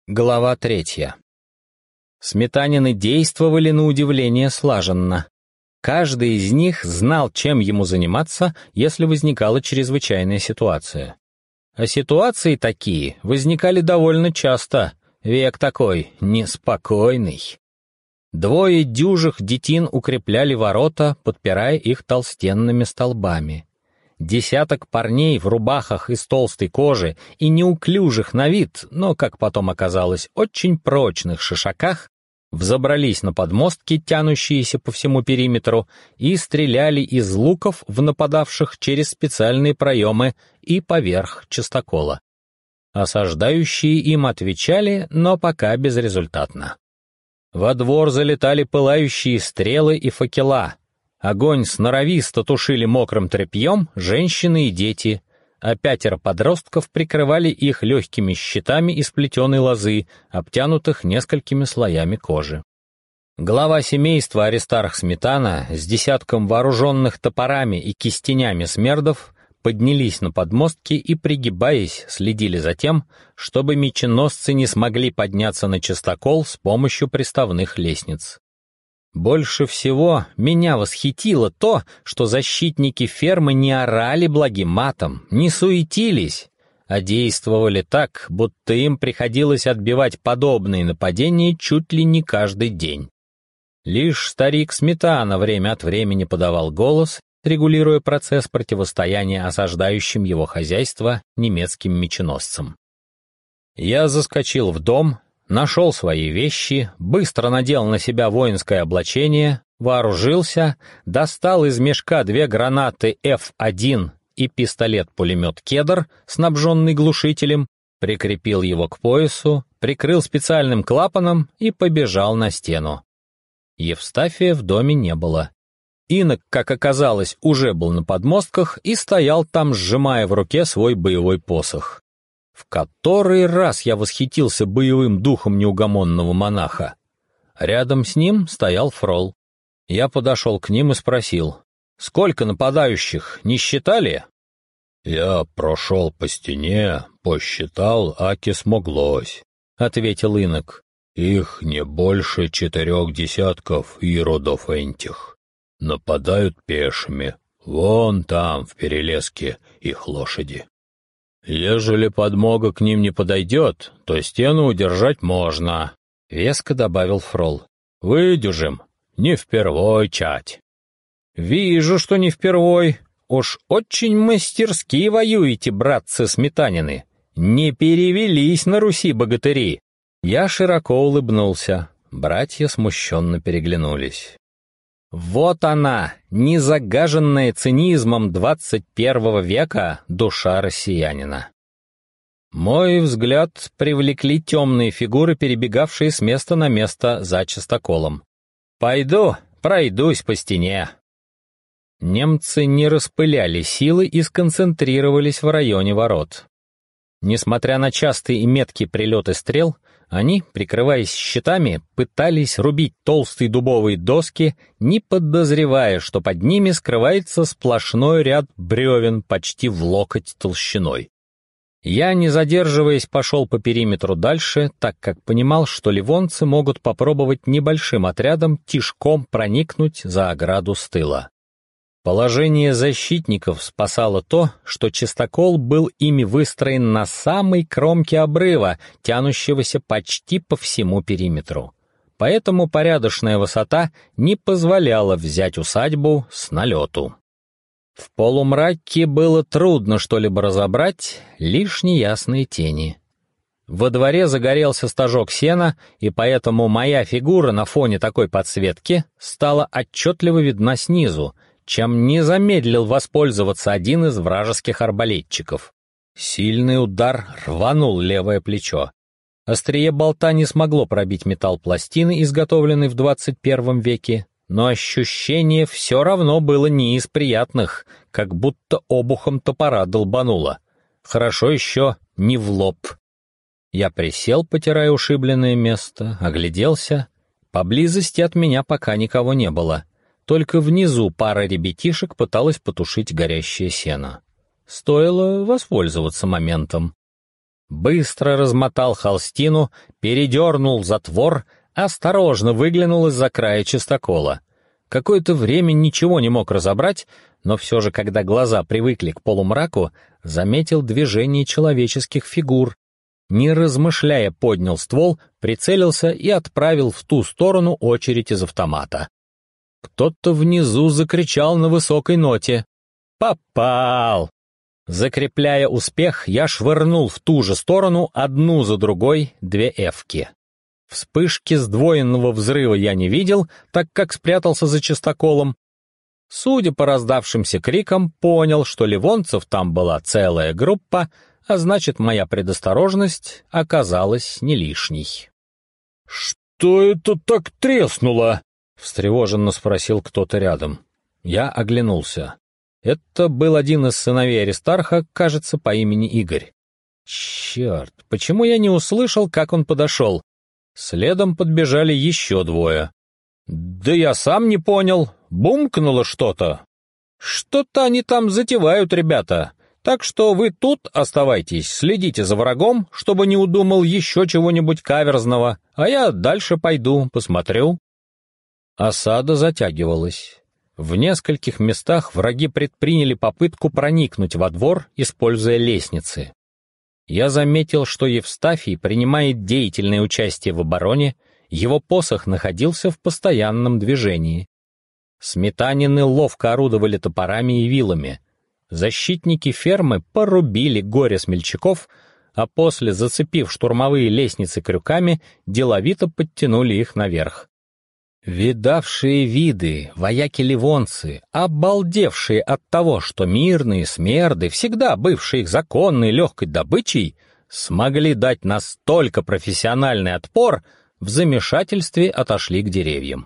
Глава 3. Сметанины действовали на удивление слаженно. Каждый из них знал, чем ему заниматься, если возникала чрезвычайная ситуация. А ситуации такие возникали довольно часто, век такой неспокойный. Двое дюжих детин укрепляли ворота, подпирая их толстенными столбами. Десяток парней в рубахах из толстой кожи и неуклюжих на вид, но, как потом оказалось, очень прочных шишаках, взобрались на подмостки, тянущиеся по всему периметру, и стреляли из луков в нападавших через специальные проемы и поверх частокола. Осаждающие им отвечали, но пока безрезультатно. Во двор залетали пылающие стрелы и факела. Огонь сноровисто тушили мокрым тряпьем женщины и дети, а 5 подростков прикрывали их легкими щитами из плетеной лозы, обтянутых несколькими слоями кожи. Глава семейства Аристарх Сметана с десятком вооруженных топорами и кистенями смердов поднялись на подмостки и, пригибаясь, следили за тем, чтобы меченосцы не смогли подняться на частокол с помощью приставных лестниц. Больше всего меня восхитило то, что защитники фермы не орали благим матом, не суетились, а действовали так, будто им приходилось отбивать подобные нападения чуть ли не каждый день. Лишь старик Сметана время от времени подавал голос, регулируя процесс противостояния осаждающим его хозяйство немецким меченосцам. Я заскочил в дом, нашел свои вещи, быстро надел на себя воинское облачение, вооружился, достал из мешка 2 гранаты F1 и пистолет-пулемет «Кедр», снабженный глушителем, прикрепил его к поясу, прикрыл специальным клапаном и побежал на стену. Евстафия в доме не было. Инок, как оказалось, уже был на подмостках и стоял там, сжимая в руке свой боевой посох. В который раз я восхитился боевым духом неугомонного монаха. Рядом с ним стоял Фрол. Я подошел к ним и спросил: «Сколько нападающих, не считали?» «Я прошел по стене, посчитал, аки смоглось», — ответил инок. «Их не больше 4 десятков иродов энтих. Нападают пешими, вон там, в перелеске, их лошади. Ежели подмога к ним не подойдет, то стену удержать можно», — веско добавил Фрол. «Выдержим, не впервой чать». «Вижу, что не впервой. Уж очень мастерски воюете, братцы Сметанины. Не перевелись на Руси богатыри». Я широко улыбнулся. Братья смущенно переглянулись. Вот она, незагаженная цинизмом 21 века душа россиянина. Мой взгляд привлекли темные фигуры, перебегавшие с места на место за частоколом. «Пойду, пройдусь по стене». Немцы не распыляли силы и сконцентрировались в районе ворот. Несмотря на частые и меткие прилеты стрел, они, прикрываясь щитами, пытались рубить толстые дубовые доски, не подозревая, что под ними скрывается сплошной ряд бревен почти в локоть толщиной. Я, не задерживаясь, пошел по периметру дальше, так как понимал, что ливонцы могут попробовать небольшим отрядом тишком проникнуть за ограду с тыла. Положение защитников спасало то, что частокол был ими выстроен на самой кромке обрыва, тянущегося почти по всему периметру. Поэтому порядочная высота не позволяла взять усадьбу с налету. В полумраке было трудно что-либо разобрать, лишь неясные тени. Во дворе загорелся стожок сена, и поэтому моя фигура на фоне такой подсветки стала отчетливо видна снизу, чем не замедлил воспользоваться один из вражеских арбалетчиков. Сильный удар рванул левое плечо. Острие болта не смогло пробить металл пластины, изготовленной в 21 веке, но ощущение все равно было не из приятных, как будто обухом топора долбануло. Хорошо еще не в лоб. Я присел, потирая ушибленное место, огляделся. Поблизости от меня пока никого не было. Только внизу пара ребятишек пыталась потушить горящее сено. Стоило воспользоваться моментом. Быстро размотал холстину, передернул затвор, осторожно выглянул из-за края чистокола. Какое-то время ничего не мог разобрать, но все же, когда глаза привыкли к полумраку, заметил движение человеческих фигур. Не размышляя, поднял ствол, прицелился и отправил в ту сторону очередь из автомата. Кто-то внизу закричал на высокой ноте. «Попал!» Закрепляя успех, я швырнул в ту же сторону одну за другой 2 эвки. Вспышки сдвоенного взрыва я не видел, так как спрятался за чистоколом. Судя по раздавшимся крикам, понял, что ливонцев там была целая группа, а значит, моя предосторожность оказалась не лишней. «Что это так треснуло?» — встревоженно спросил кто-то рядом. Я оглянулся. Это был один из сыновей Аристарха, кажется, по имени Игорь. Черт, почему я не услышал, как он подошел? Следом подбежали еще 2. Да я сам не понял, бумкнуло что-то. Что-то они там затевают, ребята. Так что вы тут оставайтесь, следите за врагом, чтобы не удумал еще чего-нибудь каверзного, а я дальше пойду, посмотрю. Осада затягивалась. В нескольких местах враги предприняли попытку проникнуть во двор, используя лестницы. Я заметил, что Евстафий принимает деятельное участие в обороне, его посох находился в постоянном движении. Сметанины ловко орудовали топорами и вилами. Защитники фермы порубили горе смельчаков, а после, зацепив штурмовые лестницы крюками, деловито подтянули их наверх. Видавшие виды, вояки-ливонцы, обалдевшие от того, что мирные смерды, всегда бывшие их законной легкой добычей, смогли дать настолько профессиональный отпор, в замешательстве отошли к деревьям.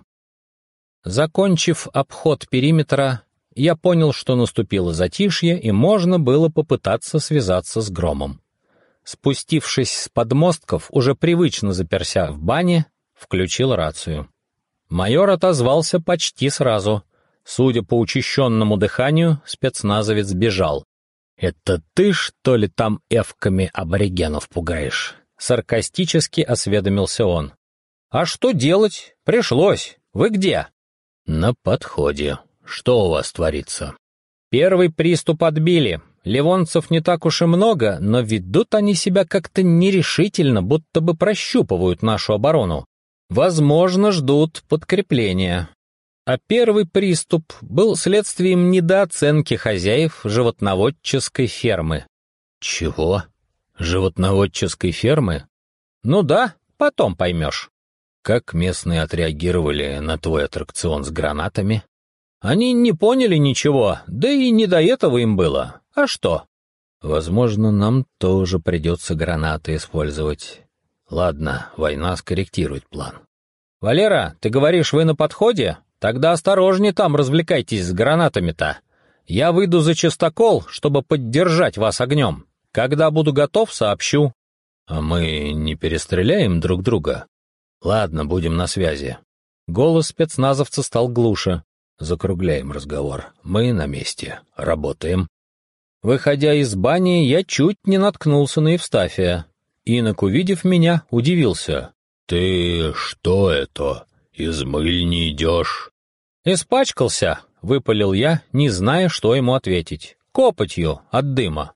Закончив обход периметра, я понял, что наступило затишье, и можно было попытаться связаться с Громом. Спустившись с подмостков, уже привычно заперся в бане, включил рацию. Майор отозвался почти сразу. Судя по учащенному дыханию, спецназовец бежал. «Это ты, что ли, там эвками аборигенов пугаешь?» Саркастически осведомился он. «А что делать? Пришлось. Вы где?» «На подходе. Что у вас творится?» «Первый приступ отбили. Ливонцев не так уж и много, но ведут они себя как-то нерешительно, будто бы прощупывают нашу оборону. Возможно, ждут подкрепления. А первый приступ был следствием недооценки хозяев животноводческой фермы». «Чего? Животноводческой фермы?» «Ну да, потом поймешь». «Как местные отреагировали на твой аттракцион с гранатами?» «Они не поняли ничего, да и не до этого им было. А что?» «Возможно, нам тоже придется гранаты использовать. Ладно, война скорректирует план». «Валера, ты говоришь, вы на подходе? Тогда осторожнее там развлекайтесь с гранатами-то. Я выйду за частокол, чтобы поддержать вас огнем. Когда буду готов, сообщу». «А мы не перестреляем друг друга?» «Ладно, будем на связи». Голос спецназовца стал глуше. «Закругляем разговор. Мы на месте. Работаем». Выходя из бани, я чуть не наткнулся на Евстафия. Инок, увидев меня, удивился. «Ты что это? Из мыльни идешь?» «Испачкался», — выпалил я, не зная, что ему ответить. «Копотью от дыма».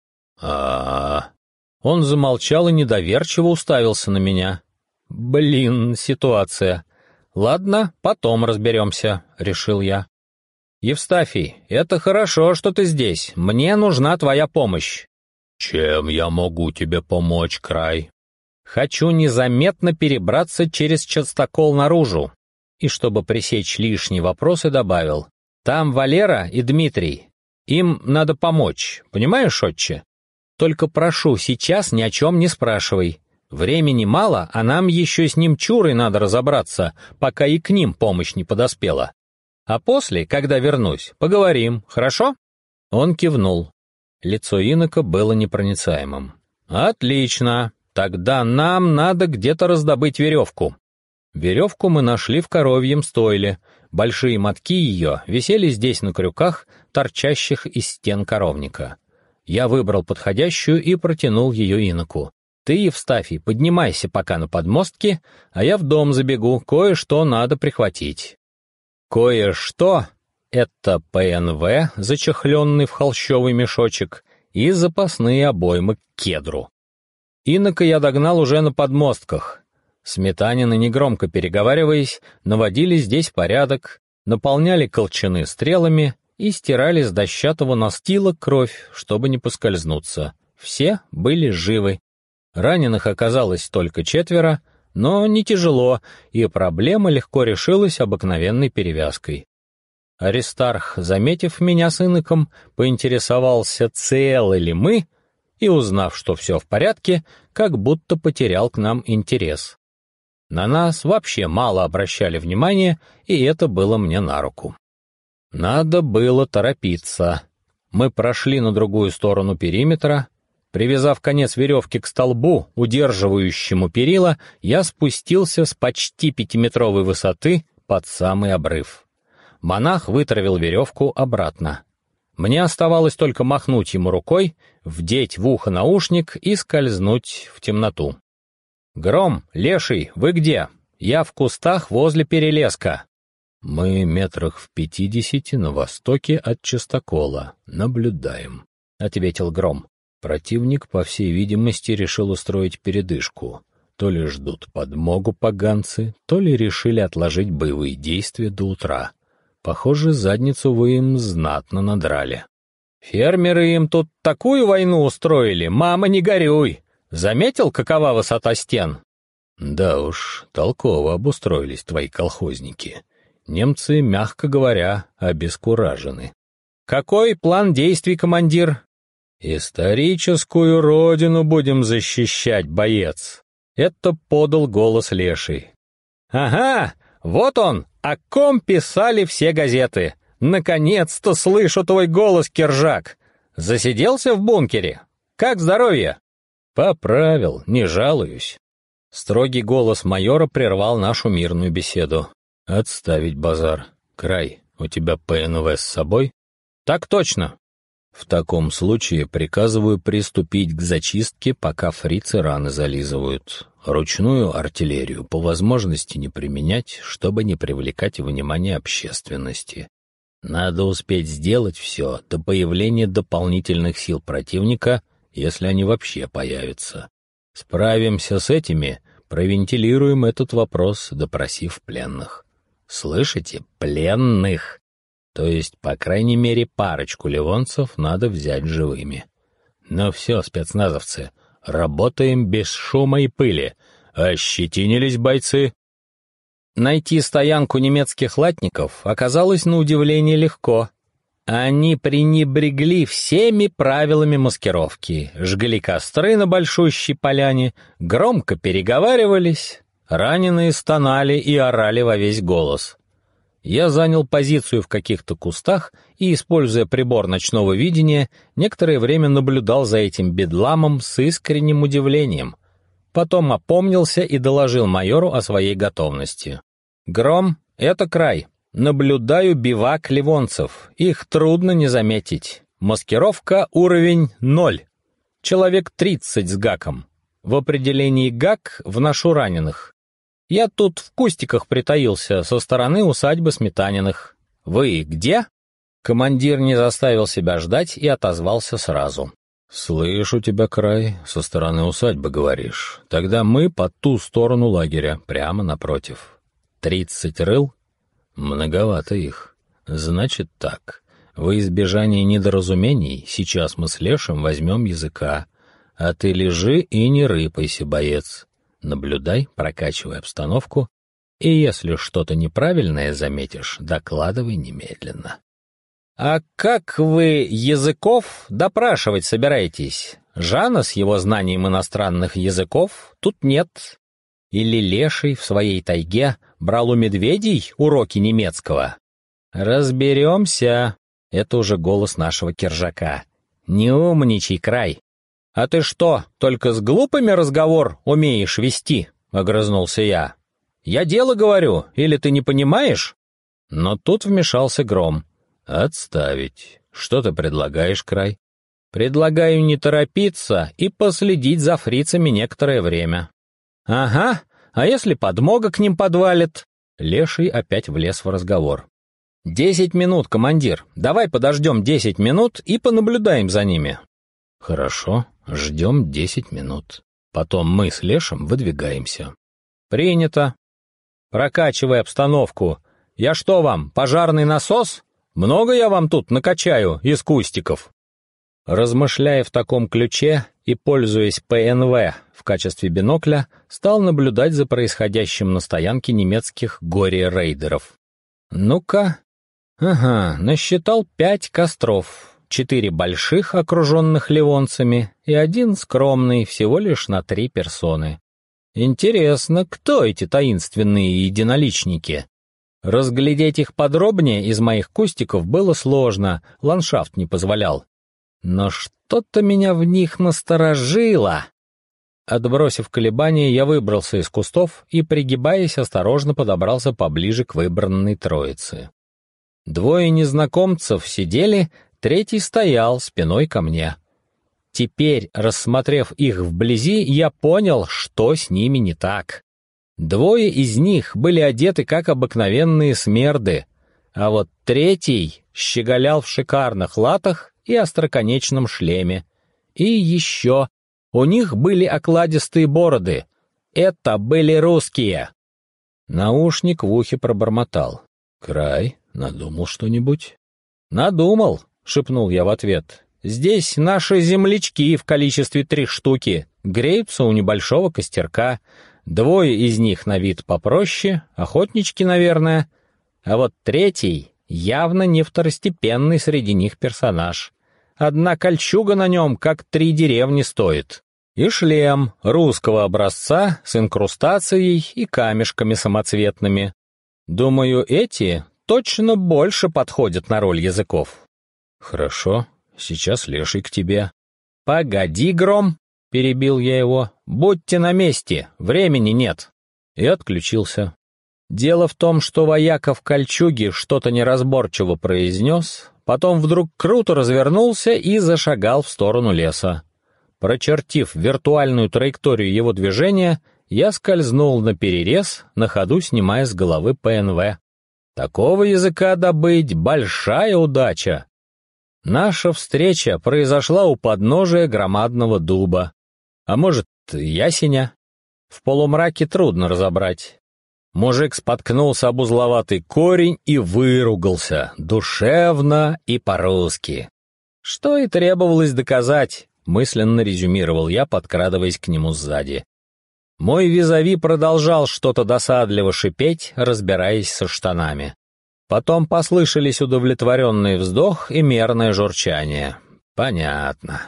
«А-а-а». Он замолчал и недоверчиво уставился на меня. «Блин, ситуация. Ладно, потом разберемся», — решил я. «Евстафий, это хорошо, что ты здесь. Мне нужна твоя помощь». «Чем я могу тебе помочь, Край?» «Хочу незаметно перебраться через частокол наружу». И чтобы пресечь лишние вопросы, добавил. «Там Валера и Дмитрий. Им надо помочь, понимаешь, отче? Только прошу, сейчас ни о чем не спрашивай. Времени мало, а нам еще с немчурой надо разобраться, пока и к ним помощь не подоспела. А после, когда вернусь, поговорим, хорошо?» Он кивнул. Лицо инока было непроницаемым. «Отлично. Тогда нам надо где-то раздобыть веревку». Веревку мы нашли в коровьем стойле. Большие мотки ее висели здесь на крюках, торчащих из стен коровника. Я выбрал подходящую и протянул ее иноку. «Ты, Евстафий, поднимайся пока на подмостки, а я в дом забегу, кое-что надо прихватить». Кое-что — это ПНВ, зачехленный в холщовый мешочек, и запасные обоймы к кедру. Инока я догнал уже на подмостках. Сметанины, негромко переговариваясь, наводили здесь порядок, наполняли колчаны стрелами и стирали с дощатого настила кровь, чтобы не поскользнуться. Все были живы. Раненых оказалось только 4, но не тяжело, и проблема легко решилась обыкновенной перевязкой. Аристарх, заметив меня с иноком, поинтересовался, целы ли мы, и, узнав, что все в порядке, как будто потерял к нам интерес. На нас вообще мало обращали внимания, и это было мне на руку. Надо было торопиться. Мы прошли на другую сторону периметра. Привязав конец веревки к столбу, удерживающему перила, я спустился с почти 5-метровой высоты под самый обрыв. Монах вытравил веревку обратно. Мне оставалось только махнуть ему рукой, вдеть в ухо наушник и скользнуть в темноту. «Гром, Леший, вы где? Я в кустах возле перелеска». «Мы метрах в 50 на востоке от Частокола. Наблюдаем», — ответил Гром. Противник, по всей видимости, решил устроить передышку. То ли ждут подмогу поганцы, то ли решили отложить боевые действия до утра. Похоже, задницу вы им знатно надрали. «Фермеры им тут такую войну устроили, мама, не горюй! Заметил, какова высота стен?» «Да уж, толково обустроились твои колхозники. Немцы, мягко говоря, обескуражены». «Какой план действий, командир?» «Историческую родину будем защищать, боец!» Это подал голос Леший. «Ага, вот он, о ком писали все газеты. Наконец-то слышу твой голос, Киржак. Засиделся в бункере? Как здоровье?» «Поправил, не жалуюсь». Строгий голос майора прервал нашу мирную беседу. «Отставить базар. Край, у тебя ПНВ с собой?» «Так точно». «В таком случае приказываю приступить к зачистке, пока фрицы раны зализывают. Ручную артиллерию по возможности не применять, чтобы не привлекать внимание общественности. Надо успеть сделать все до появления дополнительных сил противника, если они вообще появятся. Справимся с этими, провентилируем этот вопрос, допросив пленных. Слышите? Пленных! То есть, по крайней мере, парочку ливонцев надо взять живыми. Ну все, спецназовцы, работаем без шума и пыли. Ощетинились бойцы?» Найти стоянку немецких латников оказалось на удивление легко. Они пренебрегли всеми правилами маскировки, жгли костры на большущей поляне, громко переговаривались, раненые стонали и орали во весь голос. Я занял позицию в каких-то кустах и, используя прибор ночного видения, некоторое время наблюдал за этим бедламом с искренним удивлением. Потом опомнился и доложил майору о своей готовности. «Гром, это край. Наблюдаю бивак ливонцев. Их трудно не заметить. Маскировка уровень 0. Человек 30 с гаком. В определении гак вношу раненых. Я тут в кустиках притаился со стороны усадьбы Сметаниных. Вы где?» Командир не заставил себя ждать и отозвался сразу. «Слышу тебя, Край, со стороны усадьбы говоришь. Тогда мы по ту сторону лагеря, прямо напротив. 30 рыл? Многовато их. Значит так, во избежание недоразумений сейчас мы с Лешем возьмем языка, а ты лежи и не рыпайся, боец. Наблюдай, прокачивай обстановку, и если что-то неправильное заметишь, докладывай немедленно». «А как вы языков допрашивать собираетесь? Жана с его знанием иностранных языков тут нет. Или Леший в своей тайге брал у медведей уроки немецкого?» «Разберемся». Это уже голос нашего Киржака. «Не умничай, Край». «А ты что, только с глупыми разговор умеешь вести?» — огрызнулся я. «Я дело говорю, или ты не понимаешь?» Но тут вмешался Гром. «Отставить. Что ты предлагаешь, Край?» Предлагаю не торопиться и последить за фрицами некоторое время». «Ага, а если подмога к ним подвалит?» Леший опять влез в разговор. 10 минут, командир. Давай подождем 10 минут и понаблюдаем за ними». «Хорошо, ждем 10 минут. Потом мы с Лешем выдвигаемся». «Принято. Прокачивай обстановку. Я что вам, пожарный насос? Много я вам тут накачаю из кустиков?» Размышляя в таком ключе и пользуясь ПНВ в качестве бинокля, стал наблюдать за происходящим на стоянке немецких горе-рейдеров. «Ну-ка. Ага, насчитал 5 костров, 4 больших, окруженных ливонцами, и 1 скромный, всего лишь на 3 персоны. Интересно, кто эти таинственные единоличники? Разглядеть их подробнее из моих кустиков было сложно, ландшафт не позволял. Но что-то меня в них насторожило». Отбросив колебания, я выбрался из кустов и, пригибаясь, осторожно подобрался поближе к выбранной троице. 2 незнакомцев сидели, 3 стоял спиной ко мне. Теперь, рассмотрев их вблизи, я понял, что с ними не так. 2 из них были одеты как обыкновенные смерды, а вот 3 щеголял в шикарных латах и остроконечном шлеме. И еще у них были окладистые бороды. Это были русские. Наушник в ухе пробормотал. «Край, надумал что-нибудь?» «Надумал», — шепнул я в ответ. «Здесь наши землячки в количестве 3 штуки, греются у небольшого костерка. 2 из них на вид попроще, охотнички, наверное. А вот 3 явно не второстепенный среди них персонаж. Одна кольчуга на нем как 3 деревни стоит. И шлем русского образца с инкрустацией и камешками самоцветными. Думаю, эти точно больше подходят на роль языков». «Хорошо, сейчас Леший к тебе». «Погоди, Гром», — перебил я его, — «будьте на месте, времени нет». И отключился. Дело в том, что вояка в кольчуге что-то неразборчиво произнес, потом вдруг круто развернулся и зашагал в сторону леса. Прочертив виртуальную траекторию его движения, я скользнул на перерез, на ходу снимая с головы ПНВ. Такого языка добыть — большая удача. Наша встреча произошла у подножия громадного дуба. А может, ясеня? В полумраке трудно разобрать. Мужик споткнулся об узловатый корень и выругался, душевно и по-русски. Что и требовалось доказать, мысленно резюмировал я, подкрадываясь к нему сзади. Мой визави продолжал что-то досадливо шипеть, разбираясь со штанами. Потом послышались удовлетворенный вздох и мерное журчание. Понятно.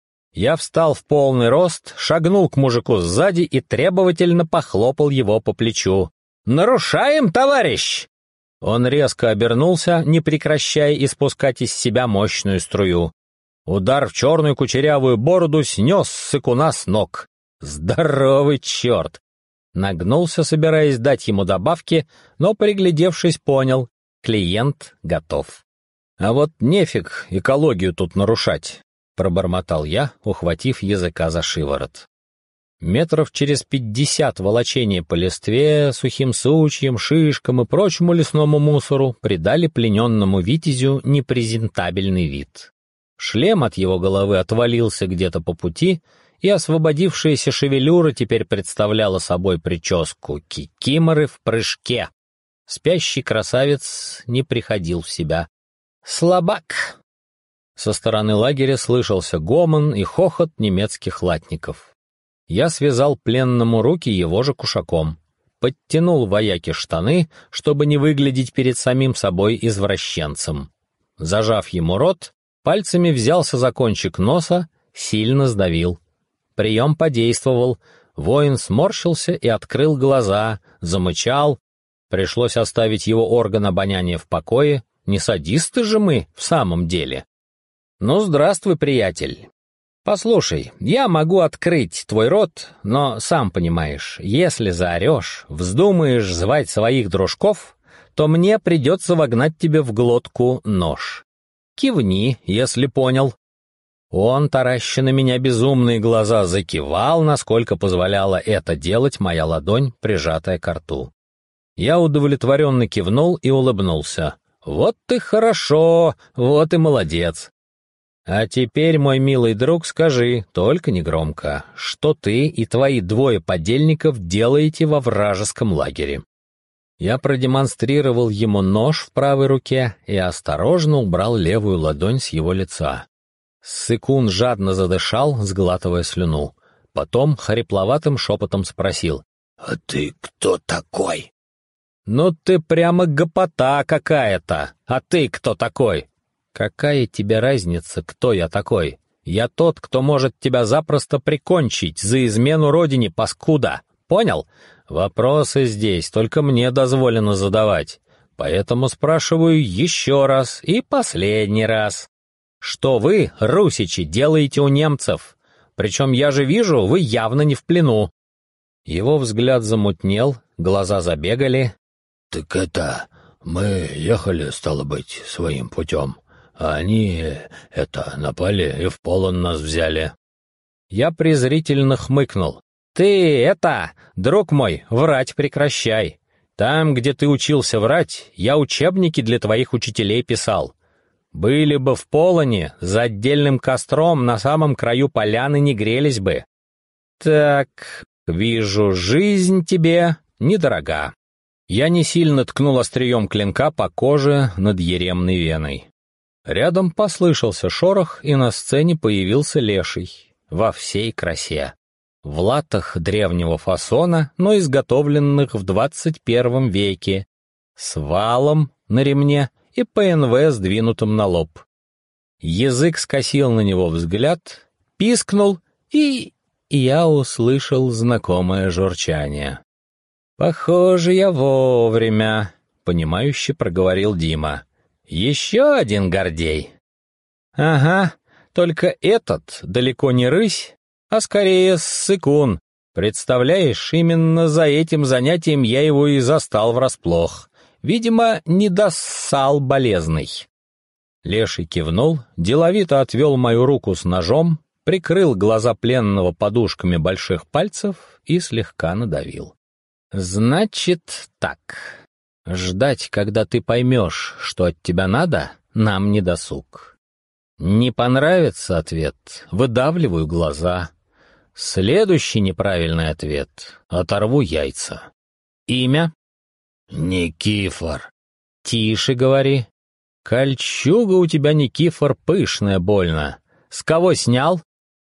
Я встал в полный рост, шагнул к мужику сзади и требовательно похлопал его по плечу. «Нарушаем, товарищ!» Он резко обернулся, не прекращая испускать из себя мощную струю. Удар в черную кучерявую бороду снес сыкуна с ног. Здоровый черт! Нагнулся, собираясь дать ему добавки, но, приглядевшись, понял — клиент готов. «А вот нефиг экологию тут нарушать», — пробормотал я, ухватив языка за шиворот. Метров через 50 волочения по листве, сухим сучьям, шишкам и прочему лесному мусору придали плененному витязю непрезентабельный вид. Шлем от его головы отвалился где-то по пути, и освободившаяся шевелюра теперь представляла собой прическу кикиморы в прыжке. Спящий красавец не приходил в себя. «Слабак!» Со стороны лагеря слышался гомон и хохот немецких латников. Я связал пленному руки его же кушаком, подтянул вояке штаны, чтобы не выглядеть перед самим собой извращенцем. Зажав ему рот, пальцами взялся за кончик носа, сильно сдавил. Прием подействовал, воин сморщился и открыл глаза, замычал. Пришлось оставить его орган обоняния в покое, не садисты же мы в самом деле. «Ну, здравствуй, приятель. Послушай, я могу открыть твой рот, но, сам понимаешь, если заорешь, вздумаешь звать своих дружков, то мне придется вогнать тебе в глотку нож. Кивни, если понял». Он, тараща на меня безумные глаза, закивал, насколько позволяла это делать моя ладонь, прижатая к рту. Я удовлетворенно кивнул и улыбнулся. «Вот ты хорошо, вот и молодец. А теперь, мой милый друг, скажи, только негромко, что ты и твои двое подельников делаете во вражеском лагере?» Я продемонстрировал ему нож в правой руке и осторожно убрал левую ладонь с его лица. Ссыкун жадно задышал, сглатывая слюну. Потом хрипловатым шепотом спросил: «А ты кто такой?» «Ну ты прямо гопота какая-то! А ты кто такой?» «Какая тебе разница, кто я такой? Я тот, кто может тебя запросто прикончить за измену родине, паскуда. Понял? Вопросы здесь только мне дозволено задавать. Поэтому спрашиваю еще раз и последний раз. Что вы, русичи, делаете у немцев? Причем я же вижу, вы явно не в плену». Его взгляд замутнел, глаза забегали. «Так это, мы ехали, стало быть, своим путем, а они, напали и в полон нас взяли». Я презрительно хмыкнул. «Ты, друг мой, врать прекращай. Там, где ты учился врать, я учебники для твоих учителей писал. Были бы в полоне, за отдельным костром на самом краю поляны не грелись бы. Так, вижу, жизнь тебе недорога». Я не сильно ткнул острием клинка по коже над еремной веной. Рядом послышался шорох, и на сцене появился леший во всей красе. В латах древнего фасона, но изготовленных в 21 веке, с валом на ремне и ПНВ сдвинутым на лоб. Язык скосил на него взгляд, пискнул, и я услышал знакомое журчание. «Похоже, я вовремя», — понимающе проговорил Дима. «Еще один Гордей». «Ага, только этот далеко не рысь, а скорее ссыкун. Представляешь, именно за этим занятием я его и застал врасплох. Видимо, недоссал болезный». Леший кивнул, деловито отвел мою руку с ножом, прикрыл глаза пленного подушками больших пальцев и слегка надавил. «Значит так. Ждать, когда ты поймешь, что от тебя надо, нам не досуг. Не понравится ответ — выдавливаю глаза. Следующий неправильный ответ — оторву яйца. Имя?» «Никифор». «Тише говори. Кольчуга у тебя, Никифор, пышная больно. С кого снял?»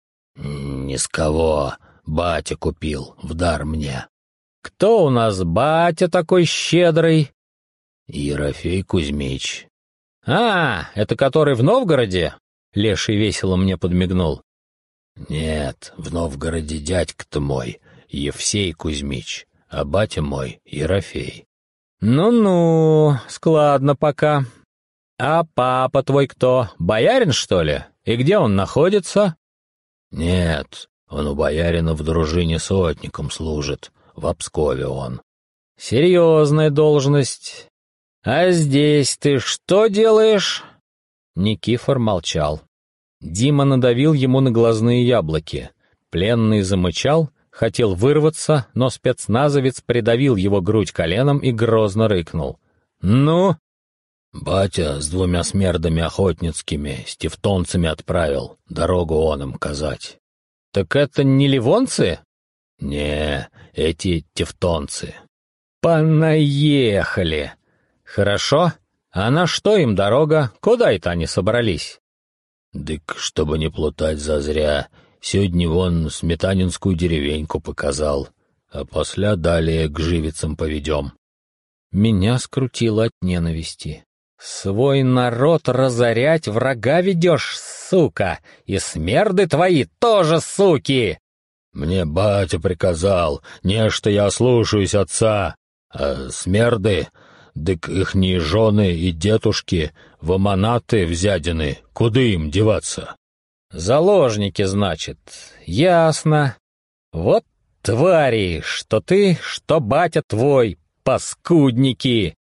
«Ни с кого. Батя купил в дар мне». «Кто у нас батя такой щедрый?» «Ерофей Кузьмич». «А, это который в Новгороде?» Леший весело мне подмигнул. «Нет, в Новгороде дядька-то мой, Евсей Кузьмич, а батя мой Ерофей». «Ну-ну, складно пока. А папа твой кто, боярин, что ли? И где он находится?» «Нет, он у боярина в дружине сотником служит, в Пскове он». «Серьезная должность. А здесь ты что делаешь?» Никифор молчал. Дима надавил ему на глазные яблоки. Пленный замычал, хотел вырваться, но спецназовец придавил его грудь коленом и грозно рыкнул. «Ну?» «Батя с 2 смердами охотницкими, с тевтонцами отправил, дорогу он им казать». «Так это не ливонцы?» «Не, эти тевтонцы». «Понаехали! Хорошо. А на что им дорога? Куда это они собрались?» «Дык, чтобы не плутать зазря, сегодня вон сметанинскую деревеньку показал, а после далее к живицам поведем». Меня скрутило от ненависти. «Свой народ разорять врага ведешь, сука, и смерды твои тоже суки!» «Мне батя приказал, не что я слушаюсь отца, а смерды, дык ихние жены и дедушки в аманаты взядены, куда им деваться?» «Заложники, значит. Ясно. Вот твари, что ты, что батя твой, паскудники!»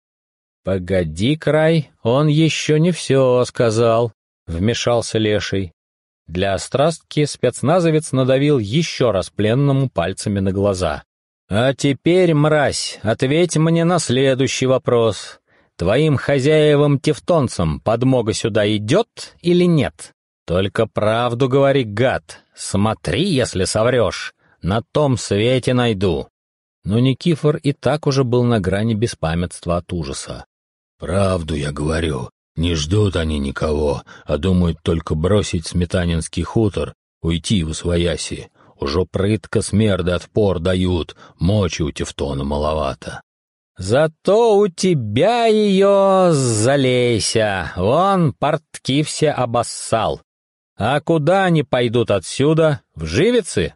«Погоди, Край, он еще не все сказал», — вмешался Леший. Для острастки спецназовец надавил еще раз пленному пальцами на глаза. «А теперь, мразь, ответь мне на следующий вопрос. Твоим хозяевам-тевтонцам подмога сюда идет или нет? Только правду говори, гад. Смотри, если соврешь. На том свете найду». Но Никифор и так уже был на грани беспамятства от ужаса. «Правду я говорю. Не ждут они никого, а думают только бросить Сметанинский хутор, уйти в усвояси. Уже прытко смерды отпор дают, мочи у Тевтона маловато». «Зато у тебя ее залейся, вон портки все обоссал. А куда они пойдут отсюда? В Живицы?»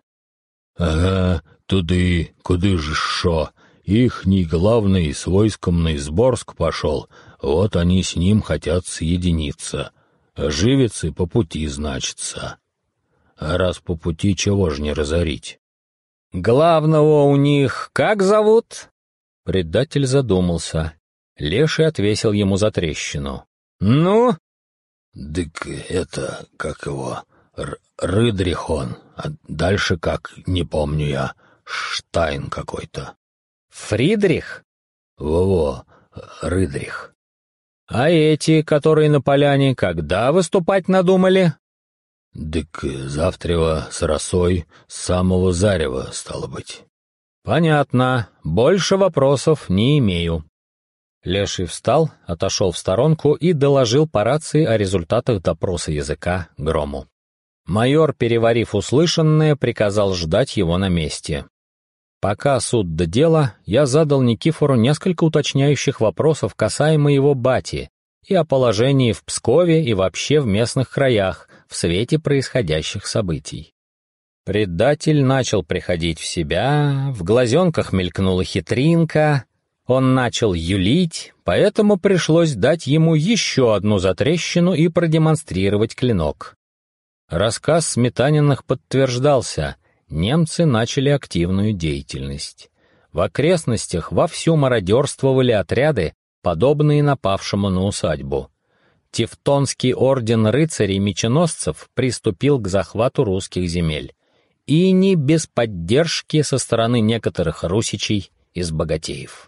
«Ага, туды, куды же шо. Ихний главный с войском на Изборск пошел, вот они с ним хотят соединиться. А Живицы по пути, значится. А раз по пути, чего ж не разорить?» «Главного у них как зовут?» Предатель задумался. Леший отвесил ему затрещину. «Ну?» «Дык это, как его, Рыдрих он, а дальше как, не помню я, Штайн какой-то». «Фридрих?» «Во-во, Рыдрих». «А эти, которые на поляне, когда выступать надумали?» «Дык завтрева с росой с самого зарева, стало быть». «Понятно. Больше вопросов не имею». Леший встал, отошел в сторонку и доложил по рации о результатах допроса языка Грому. Майор, переварив услышанное, приказал ждать его на месте. Пока суд до дела, я задал Никифору несколько уточняющих вопросов касаемо его бати и о положении в Пскове и вообще в местных краях в свете происходящих событий. Предатель начал приходить в себя, в глазенках мелькнула хитринка, он начал юлить, поэтому пришлось дать ему еще одну затрещину и продемонстрировать клинок. Рассказ Сметаниных подтверждался, немцы начали активную деятельность. В окрестностях вовсю мародерствовали отряды, подобные напавшему на усадьбу. Тевтонский орден рыцарей-меченосцев приступил к захвату русских земель. И не без поддержки со стороны некоторых русичей из богатеев.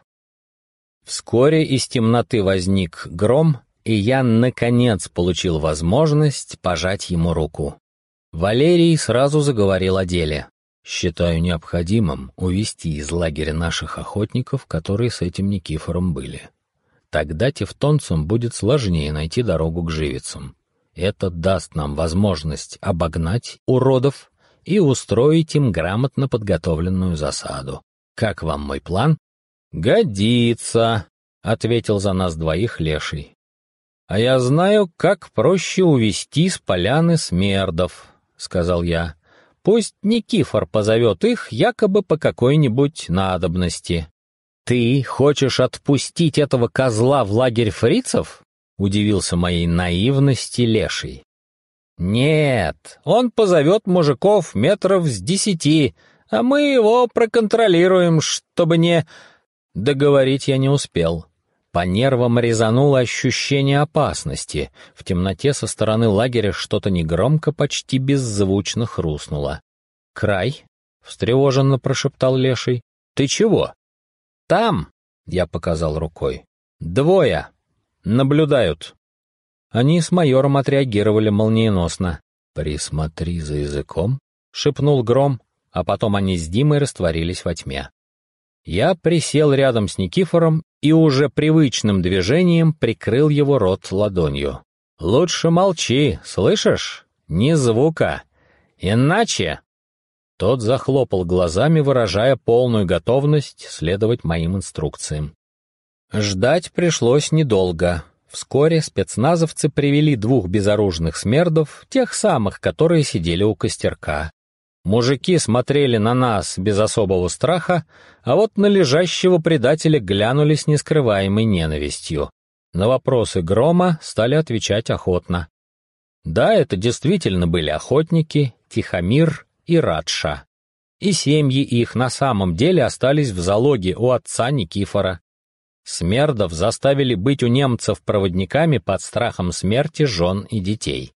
Вскоре из темноты возник Гром, и я, наконец, получил возможность пожать ему руку. Валерий сразу заговорил о деле. «Считаю необходимым увести из лагеря наших охотников, которые с этим Никифором были. Тогда тевтонцам будет сложнее найти дорогу к Живицам. Это даст нам возможность обогнать уродов и устроить им грамотно подготовленную засаду. Как вам мой план?» «Годится», — ответил за нас двоих Леший. «А я знаю, как проще увести с поляны смердов», — сказал я. «Пусть Никифор позовет их якобы по какой-нибудь надобности». «Ты хочешь отпустить этого козла в лагерь фрицев?» — удивился моей наивности Леший. «Нет, он позовет мужиков метров с 10, а мы его проконтролируем, чтобы не...» Договорить я не успел. По нервам резануло ощущение опасности. В темноте со стороны лагеря что-то негромко, почти беззвучно хрустнуло. «Край?» — встревоженно прошептал Леший. «Ты чего?» «Там!» — я показал рукой. «Двое. Наблюдают». Они с майором отреагировали молниеносно. «Присмотри за языком», — шепнул Гром, а потом они с Димой растворились во тьме. Я присел рядом с Никифором и уже привычным движением прикрыл его рот ладонью. «Лучше молчи, слышишь? Ни звука. Иначе...» Тот захлопал глазами, выражая полную готовность следовать моим инструкциям. Ждать пришлось недолго. Вскоре спецназовцы привели двух безоружных смердов, тех самых, которые сидели у костерка. Мужики смотрели на нас без особого страха, а вот на лежащего предателя глянули с нескрываемой ненавистью. На вопросы Грома стали отвечать охотно. Да, это действительно были охотники, Тихомир и Радша. И семьи их на самом деле остались в залоге у отца Никифора. Смердов заставили быть у немцев проводниками под страхом смерти жен и детей.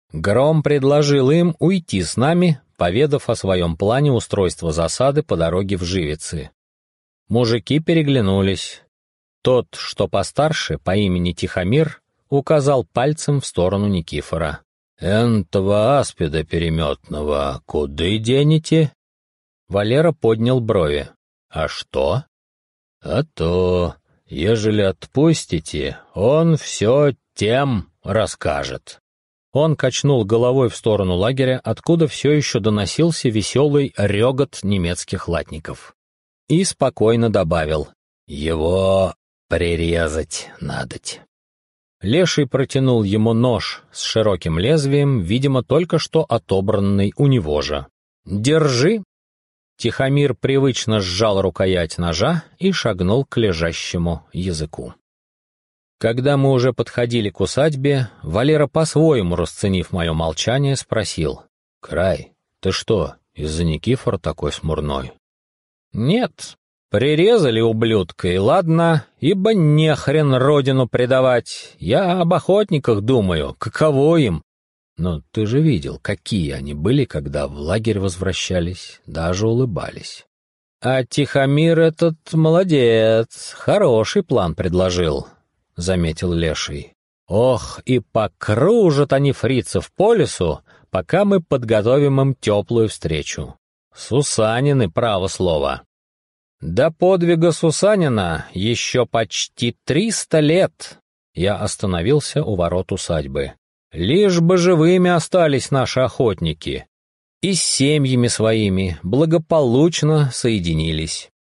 Гром предложил им уйти с нами, поведав о своем плане устройства засады по дороге в Живицы. Мужики переглянулись. Тот, что постарше, по имени Тихомир, указал пальцем в сторону Никифора. «Энтого аспида переметного куды денете?» Валера поднял брови. «А что?» «А то, ежели отпустите, он все тем расскажет». Он качнул головой в сторону лагеря, откуда все еще доносился веселый регот немецких латников. И спокойно добавил: «Его прирезать надоть». Леший протянул ему нож с широким лезвием, видимо, только что отобранный у него же. «Держи!» Тихомир привычно сжал рукоять ножа и шагнул к лежащему языку. Когда мы уже подходили к усадьбе, Валера, по-своему расценив мое молчание, спросил: «Край, ты что, из-за Никифора такой смурной?» «Нет, прирезали ублюдка, и ладно, ибо нехрен родину предавать. Я об охотниках думаю, каково им. Но ты же видел, какие они были, когда в лагерь возвращались, даже улыбались. А Тихомир этот молодец, хороший план предложил», — заметил Леший. «Ох, и покружат они фрицев по лесу, пока мы подготовим им теплую встречу. Сусанины, право слово. До подвига Сусанина еще почти 300 лет». Я остановился у ворот усадьбы. «Лишь бы живыми остались наши охотники и с семьями своими благополучно соединились».